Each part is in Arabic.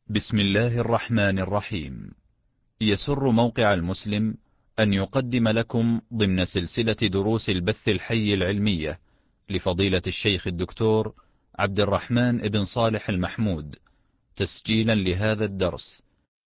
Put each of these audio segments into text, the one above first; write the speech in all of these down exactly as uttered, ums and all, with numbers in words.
بسم الله الرحمن الرحيم. يسر موقع المسلم أن يقدم لكم ضمن سلسلة دروس البث الحي العلمية لفضيلة الشيخ الدكتور عبد الرحمن بن صالح المحمود تسجيلا لهذا الدرس.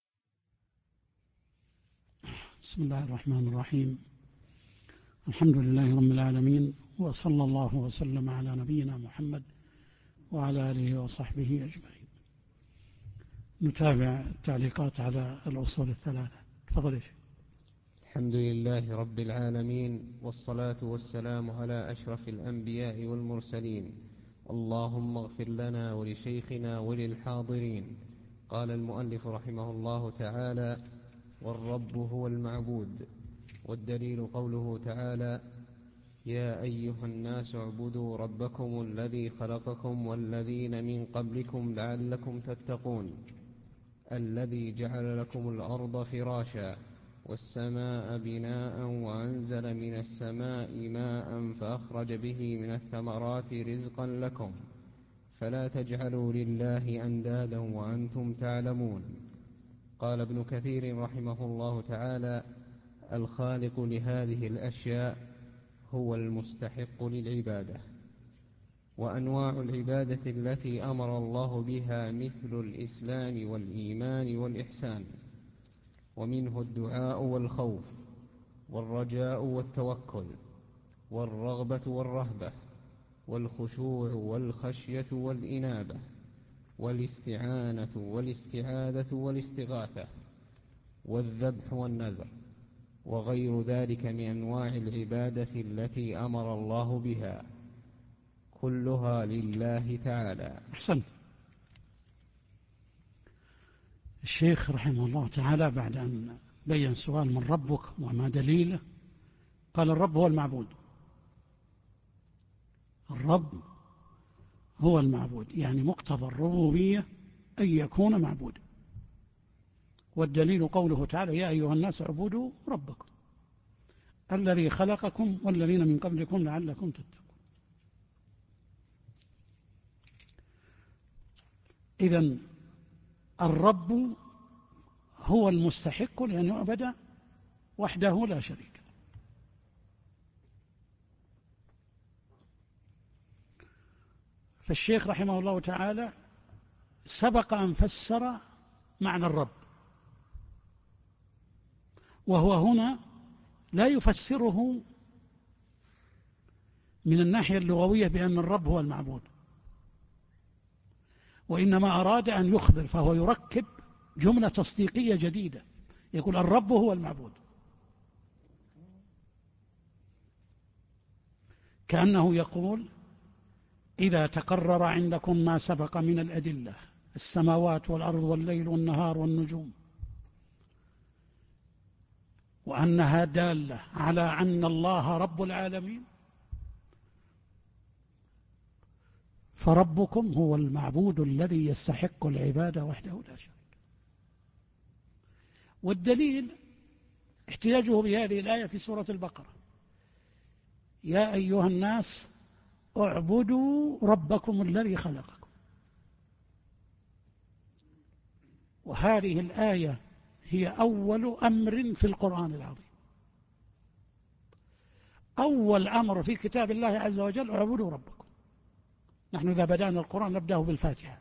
بسم الله الرحمن الرحيم. الحمد لله رب العالمين، وصلى الله وسلم على نبينا محمد وعلى آله وصحبه أجمعين. نتابع التعليقات على الأصول الثلاثة. تفضل. الحمد لله رب العالمين، والصلاة والسلام على أشرف الأنبياء والمرسلين. اللهم اغفر لنا ولشيخنا وللحاضرين. قال المؤلف رحمه الله تعالى: والرب هو المعبود. والدليل قوله تعالى: يا أيها الناس اعبدوا ربكم الذي خلقكم والذين من قبلكم لعلكم تتقون، الذي جعل لكم الأرض فراشا والسماء بناء وأنزل من السماء ماء فأخرج به من الثمرات رزقا لكم، فلا تجعلوا لله أندادا وأنتم تعلمون. قال ابن كثير رحمه الله تعالى: الخالق لهذه الأشياء هو المستحق للعبادة. وأنواع العبادة التي أمر الله بها مثل الإسلام والإيمان والإحسان، ومنه الدعاء والخوف والرجاء والتوكل والرغبة والرهبة والخشوع والخشية والإنابة والاستعانة والاستعاذة والاستغاثة والذبح والنذر، وغير ذلك من أنواع العبادة التي أمر الله بها، كلها لله تعالى. أحسنت. الشيخ رحمه الله تعالى بعد أن بين سؤال من ربك وما دليله، قال: الرب هو المعبود. الرب هو المعبود، يعني مقتضى الربوبية أن يكون معبودا. والدليل قوله تعالى: يا أيها الناس اعبدوا ربكم الذي خلقكم والذين من قبلكم لعلكم تتقون. إذن الرب هو المستحق لأن يعبد وحده لا شريك له. فالشيخ رحمه الله تعالى سبق أن فسر معنى الرب، وهو هنا لا يفسره من الناحية اللغوية بأن الرب هو المعبود، وإنما أراد أن يخبر، فهو يركب جملة تصديقية جديدة، يقول: الرب هو المعبود، كأنه يقول: إذا تقرر عندكم ما سبق من الأدلة، السماوات والأرض والليل والنهار والنجوم، وأنها دالة على أن الله رب العالمين، فربكم هو المعبود الذي يستحق العبادة وحده لا شريك. والدليل احتياجه بهذه الآية في سورة البقرة: يا أيها الناس اعبدوا ربكم الذي خلقكم. وهذه الآية هي أول أمر في القرآن العظيم. أول أمر في كتاب الله عز وجل: اعبدوا ربكم. نحن إذا بدأنا القرآن نبدأه بالفاتحة،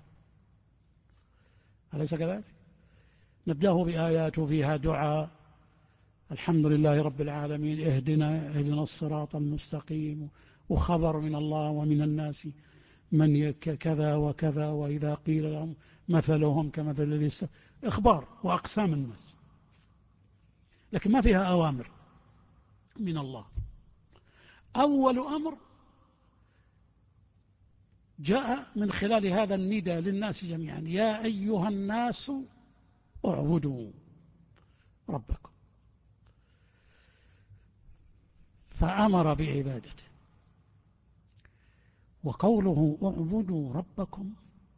أليس كذلك؟ نبدأه بآيات فيها دعاء: الحمد لله رب العالمين، اهدنا اهدنا الصراط المستقيم، وخبر من الله ومن الناس من كذا وكذا، وإذا قيل لهم مثلهم كمثل الذي استمع، إخبار وأقسام الناس، لكن ما فيها أوامر من الله. أول أمر جاء من خلال هذا النداء للناس جميعا: يا أيها الناس اعبدوا ربكم، فأمر بعبادته. وقوله اعبدوا ربكم،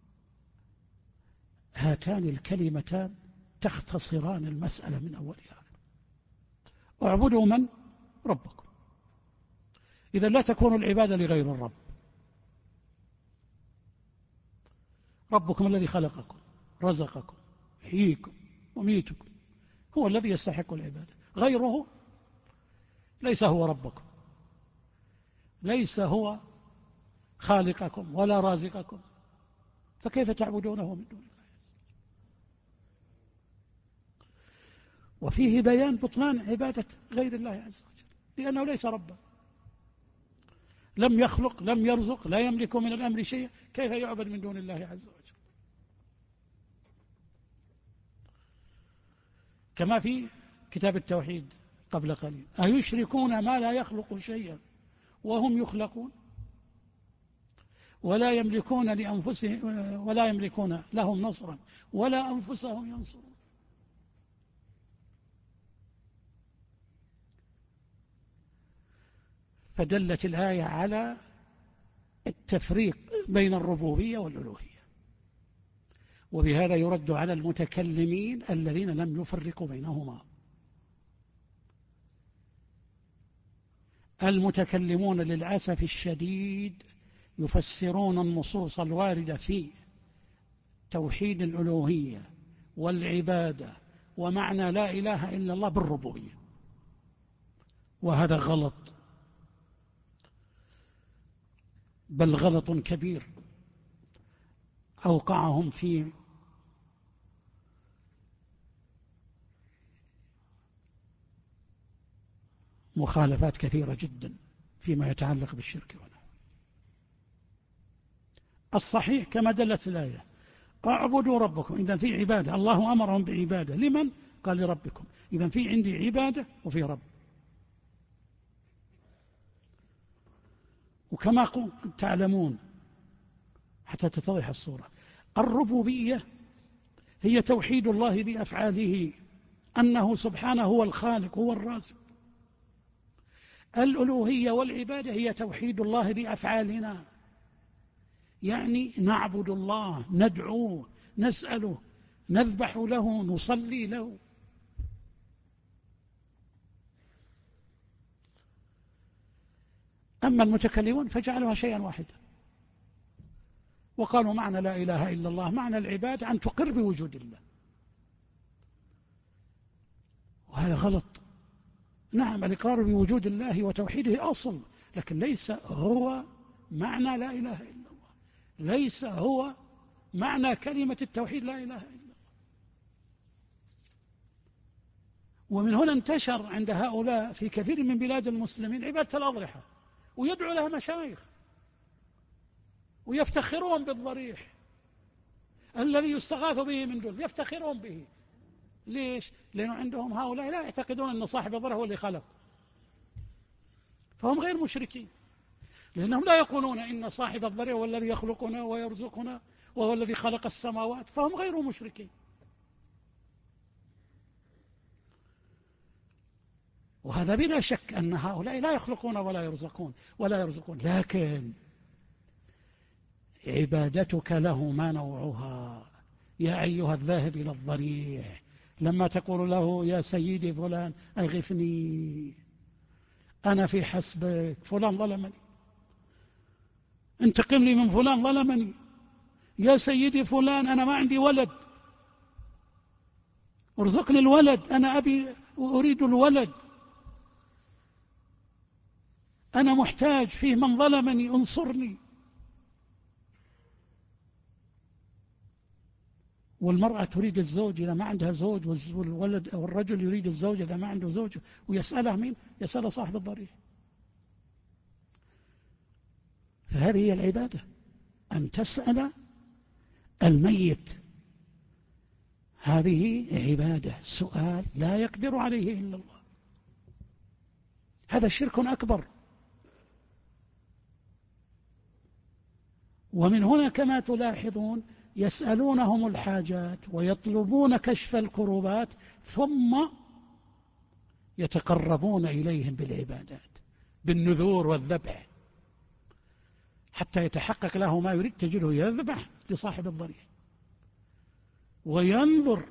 هاتان الكلمتان تختصران المسألة من أولها. اعبدوا من؟ ربكم. إذا لا تكون العبادة لغير الرب. ربكم الذي خلقكم، رزقكم، يحييكم ويميتكم، هو الذي يستحق العبادة. غيره ليس هو ربكم، ليس هو خالقكم ولا رازقكم، فكيف تعبدونه من دون الله؟ وفيه بيان بطلان عبادة غير الله عز وجل، لأنه ليس ربا، لم يخلق لم يرزق لا يملك من الأمر شيئا، كيف يعبد من دون الله عز وجل؟ كما في كتاب التوحيد قبل قليل: أيشركون ما لا يخلق شيئا وهم يخلقون ولا يملكون لأنفسهم ولا يملكون لهم نصرا ولا أنفسهم ينصرون. فدلت الآية على التفريق بين الربوبية والألوهية، وبهذا يرد على المتكلمين الذين لم يفرقوا بينهما. المتكلمون للأسف الشديد يفسرون النصوص الواردة في توحيد الألوهية والعبادة ومعنى لا إله إلا الله بالربوبية، وهذا غلط، بل غلط كبير أوقعهم في مخالفات كثيرة جدا فيما يتعلق بالشرك والنحو. الصحيح كما دلت الآية: اعبدوا ربكم. إذن في عبادة، الله أمرهم بعبادة، لمن؟ قال لربكم. إذن في عندي عبادة وفي رب. وكما تعلمون حتى تتضح الصورة، الربوبية هي توحيد الله بأفعاله، أنه سبحانه هو الخالق هو الرازق. الألوهية والعبادة هي توحيد الله بأفعالنا، يعني نعبد الله، ندعوه، نسأله، نذبح له، نصلي له. أما المتكلمون فجعلوها شيئا واحدا، وقالوا معنى لا إله إلا الله معنى العبادة أن تقر بوجود الله، وهذا غلط. نعم، الإقرار بوجود الله وتوحيده أصل، لكن ليس هو معنى لا إله إلا الله، ليس هو معنى كلمة التوحيد لا إله إلا الله. ومن هنا انتشر عند هؤلاء في كثير من بلاد المسلمين عبادة الأضرحة، ويدعو لها مشايخ ويفتخرون بالضريح الذي يستغاث به من دون، يفتخرون به. ليش؟ لأنه عندهم هؤلاء لا يعتقدون أن صاحب الضريح هو اللي خلق، فهم غير مشركين، لأنهم لا يقولون إن صاحب الضريح هو الذي يخلقنا ويرزقنا وهو الذي خلق السماوات، فهم غير مشركين. وهذا بلا شك أن هؤلاء لا يخلقون ولا يرزقون ولا يرزقون لكن عبادتك له ما نوعها؟ يا أيها الذاهب إلى الضريح، لما تقول له يا سيدي فلان أغثني، أنا في حسبك، فلان ظلمني، انتقم لي من فلان ظلمني، يا سيدي فلان أنا ما عندي ولد ارزقني الولد، أنا أبي وأريد الولد، أنا محتاج، فيه من ظلمني انصرني. والمرأة تريد الزوج إذا ما عندها زوج، والولد أو الرجل يريد الزوج إذا ما عنده زوج، ويسأله مين؟ يسأله صاحب الضريح. فهذه هي العبادة، أن تسأل الميت، هذه عبادة، سؤال لا يقدر عليه إلا الله، هذا شرك أكبر. ومن هنا كما تلاحظون يسألونهم الحاجات ويطلبون كشف الكروبات، ثم يتقربون إليهم بالعبادات بالنذور والذبح حتى يتحقق له ما يريد. تجده يذبح لصاحب الضريح وينظر،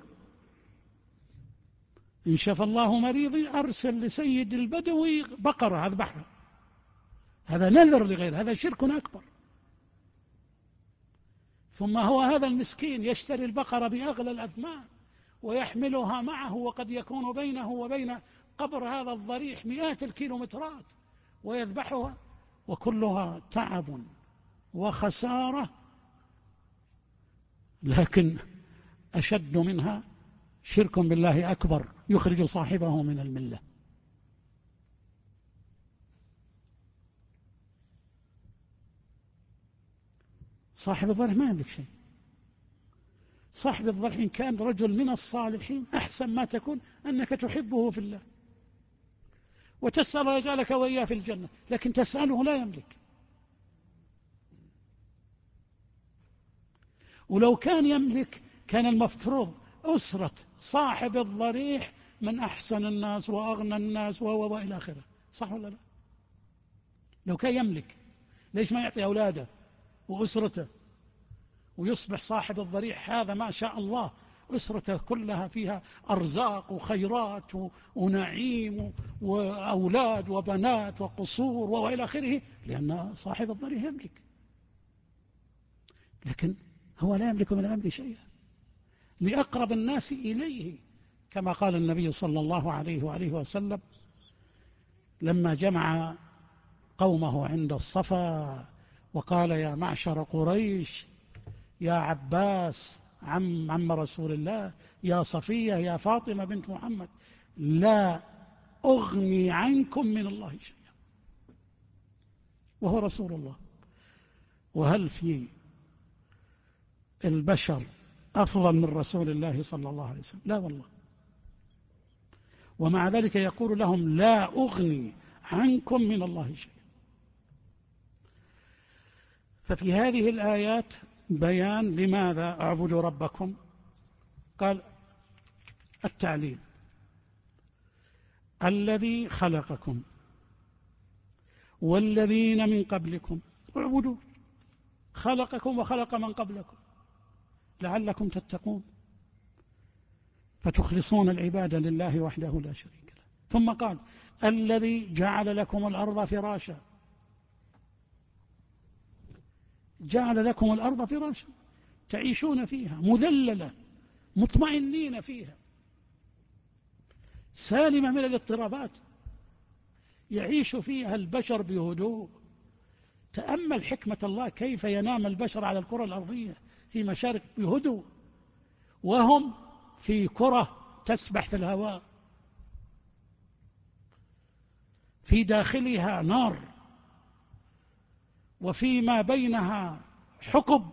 إن شاف الله مريضي أرسل لسيد البدوي بقرة أذبحها، هذا نذر لغير، هذا شرك أكبر. ثم هو هذا المسكين يشتري البقرة بأغلى الأثمان ويحملها معه، وقد يكون بينه وبين قبر هذا الضريح مئات الكيلومترات، ويذبحها، وكلها تعب وخسارة. لكن أشد منها شرك بالله أكبر يخرج صاحبه من الملة. صاحب الضريح ما يملك شيء. صاحب الضريح إن كان رجل من الصالحين أحسن ما تكون أنك تحبه في الله وتسأل يجعلك وإياه في الجنة، لكن تسأله لا يملك. ولو كان يملك كان المفترض أسرة صاحب الضريح من أحسن الناس وأغنى الناس وهو وإلى آخره، صح ولا لا؟ لو كان يملك ليش ما يعطي أولاده وأسرته ويصبح صاحب الضريح هذا ما شاء الله أسرته كلها فيها أرزاق وخيرات ونعيم وأولاد وبنات وقصور وإلى آخره، لأن صاحب الضريح يملك. لكن هو لا يملك من الأمر شيئا، لأقرب الناس إليه، كما قال النبي صلى الله عليه وآله وسلم لما جمع قومه عند الصفا وقال: يا معشر قريش، يا عباس عم, عم رسول الله، يا صفية، يا فاطمة بنت محمد، لا أغني عنكم من الله شيئا، وهو رسول الله. وهل في البشر أفضل من رسول الله صلى الله عليه وسلم؟ لا والله. ومع ذلك يقول لهم: لا أغني عنكم من الله شيئا. ففي هذه الآيات بيان لماذا اعبدوا ربكم. قال: التعليل: الذي خلقكم والذين من قبلكم اعبدوا، خلقكم وخلق من قبلكم لعلكم تتقون، فتخلصون العبادة لله وحده لا شريك له. ثم قال: الذي جعل لكم الأرض فراشا، جعل لكم الأرض فراشا تعيشون فيها مذللة مطمئنين فيها سالمة من الاضطرابات، يعيش فيها البشر بهدوء. تأمل حكمة الله كيف ينام البشر على الكرة الأرضية في مشارق بهدوء، وهم في كرة تسبح في الهواء في داخلها نار وفيما بينها حقب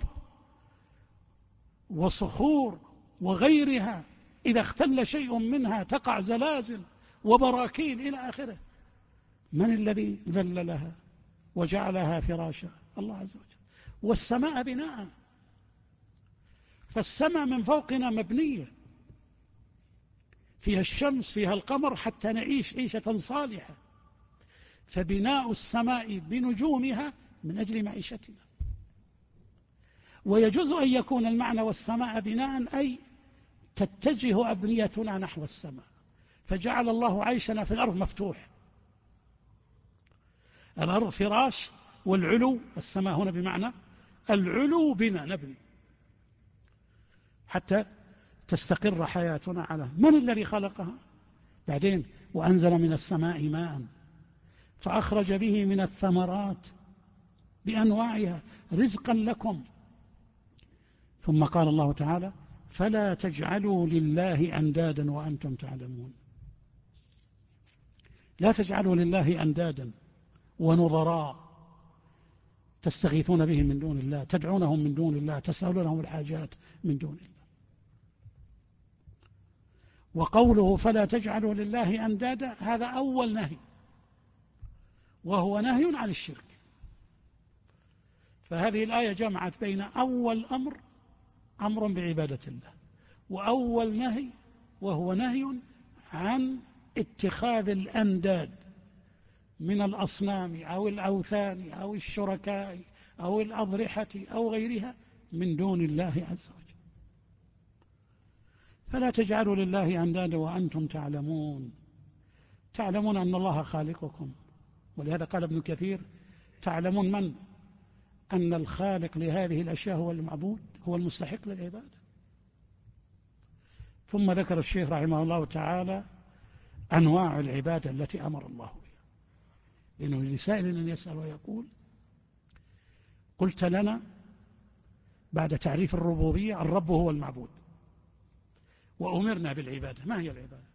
وصخور وغيرها، إذا اختل شيء منها تقع زلازل وبراكين إلى آخره. من الذي ذللها وجعلها فراشا؟ الله عز وجل. والسماء بناء، فالسماء من فوقنا مبنية، فيها الشمس فيها القمر حتى نعيش عيشة صالحة. فبناء السماء بنجومها من أجل معيشتنا. ويجوز أن يكون المعنى والسماء بناء أي تتجه أبنيتنا نحو السماء، فجعل الله عيشنا في الأرض مفتوح. الأرض فراش، والعلو السماء هنا بمعنى العلو بنا نبني حتى تستقر حياتنا على. من الذي خلقها؟ بعدين: وأنزل من السماء ماء فأخرج به من الثمرات بأنواعها رزقا لكم. ثم قال الله تعالى: فلا تجعلوا لله أندادا وأنتم تعلمون. لا تجعلوا لله أندادا ونظراء تستغيثون بهم من دون الله، تدعونهم من دون الله، تسألونهم الحاجات من دون الله. وقوله فلا تجعلوا لله أندادا هذا أول نهي، وهو نهي عن الشرك. فهذه الآية جمعت بين أول أمر أمر بعبادة الله، وأول نهي وهو نهي عن اتخاذ الأنداد من الأصنام أو الأوثان أو الشركاء أو الأضرحة أو غيرها من دون الله عز وجل. فلا تجعلوا لله أندادا وأنتم تعلمون، تعلمون أن الله خالقكم. ولهذا قال ابن كثير: تعلمون من؟ أن الخالق لهذه الأشياء هو المعبود، هو المستحق للعبادة. ثم ذكر الشيخ رحمه الله تعالى أنواع العبادة التي أمر الله بها، لأنه لسائل أن يسأل ويقول: قلت لنا بعد تعريف الربوبية الرب هو المعبود، وأمرنا بالعبادة، ما هي العبادة؟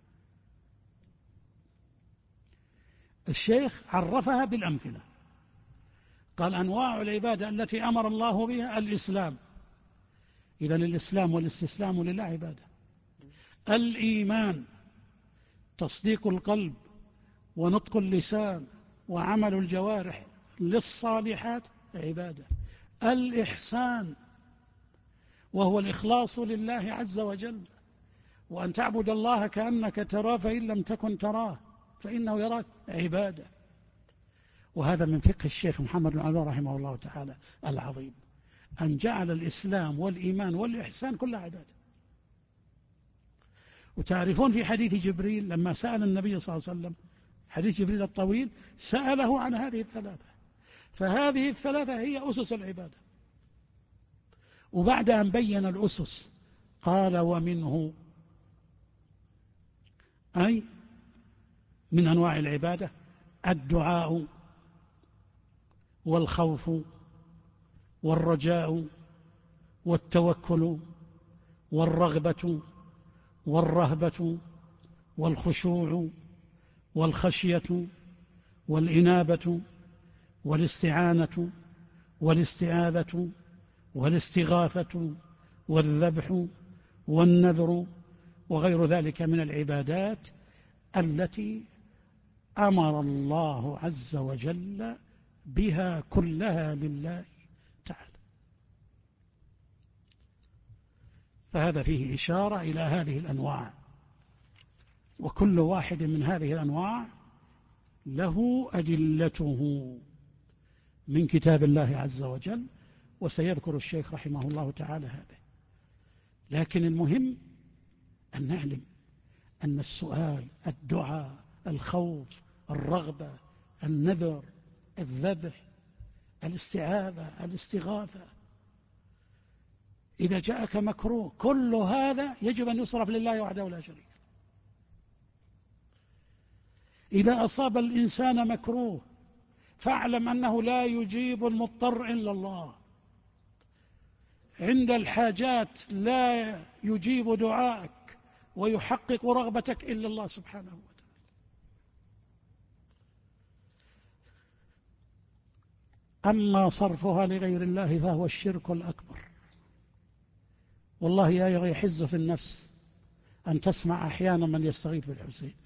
الشيخ عرفها بالأمثلة، قال: أنواع العبادة التي أمر الله بها الإسلام، إذن الإسلام والاستسلام لله عبادة. الإيمان تصديق القلب ونطق اللسان وعمل الجوارح للصالحات عبادة. الإحسان وهو الإخلاص لله عز وجل، وأن تعبد الله كأنك تراه فإن لم تكن تراه فإنه يراك عبادة. وهذا من فقه الشيخ محمد بن عبد الوهاب رحمه الله تعالى العظيم، أن جعل الإسلام والإيمان والإحسان كلها عبادة. وتعرفون في حديث جبريل لما سأل النبي صلى الله عليه وسلم، حديث جبريل الطويل، سأله عن هذه الثلاثة، فهذه الثلاثة هي أسس العبادة. وبعد أن بين الأسس قال: ومنه، أي من أنواع العبادة الدعاء والخوف والرجاء والتوكل والرغبة والرهبة والخشوع والخشية والإنابة والاستعانة والاستعاذة والاستغاثة والذبح والنذر وغير ذلك من العبادات التي أمر الله عز وجل بها كلها لله تعالى. فهذا فيه إشارة إلى هذه الأنواع، وكل واحد من هذه الأنواع له أدلته من كتاب الله عز وجل، وسيذكر الشيخ رحمه الله تعالى هذا. لكن المهم أن نعلم أن السؤال، الدعاء، الخوف، الرغبة، النذر، الذبح، الاستعاذة، الاستغاثة، إذا جاءك مكروه، كل هذا يجب أن يصرف لله وحده لا شريك له. إذا أصاب الإنسان مكروه فاعلم أنه لا يجيب المضطر إلا الله، عند الحاجات لا يجيب دعائك ويحقق رغبتك إلا الله سبحانه وتعالى. أما صرفها لغير الله فهو الشرك الأكبر. والله يا يحز في النفس أن تسمع أحيانا من يستغيث بالحسين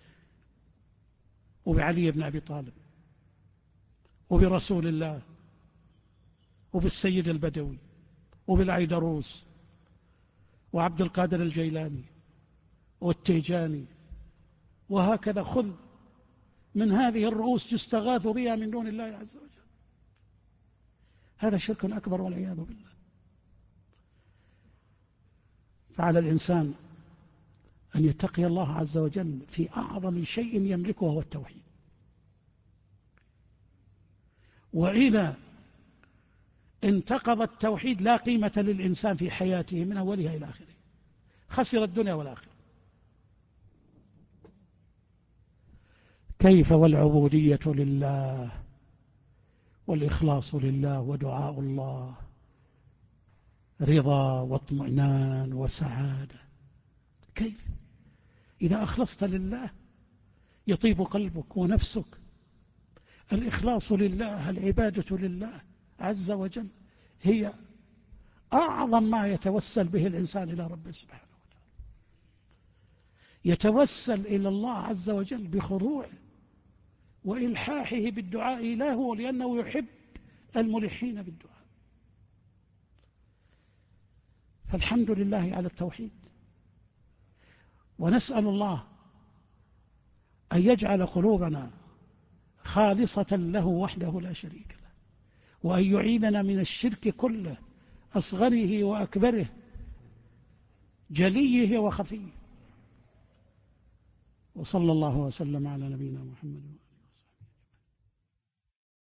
وبعلي بن أبي طالب وبرسول الله وبالسيد البدوي وبالعيدروس وعبد القادر الجيلاني والتيجاني، وهكذا خذ من هذه الرؤوس يستغاث بها من دون الله عز وجل. هذا شرك أكبر والعياذ بالله. فعلى الإنسان أن يتقي الله عز وجل في أعظم شيء يملكه هو التوحيد. وإذا انتقض التوحيد لا قيمة للإنسان في حياته من أولها إلى آخره، خسر الدنيا والآخرة. كيف والعبودية لله والإخلاص لله ودعاء الله رضا واطمئنان وسعادة؟ كيف إذا أخلصت لله يطيب قلبك ونفسك؟ الإخلاص لله، العبادة لله عز وجل هي أعظم ما يتوسل به الإنسان إلى ربه سبحانه وتعالى. يتوسل إلى الله عز وجل بخضوعه وإلحاحه بالدعاء له، لأنه يحب الملحين بالدعاء. فالحمد لله على التوحيد، ونسأل الله أن يجعل قلوبنا خالصة له وحده لا شريك له، وأن يعيذنا من الشرك كله، أصغره وأكبره، جليه وخفيه. وصلى الله وسلم على نبينا محمد.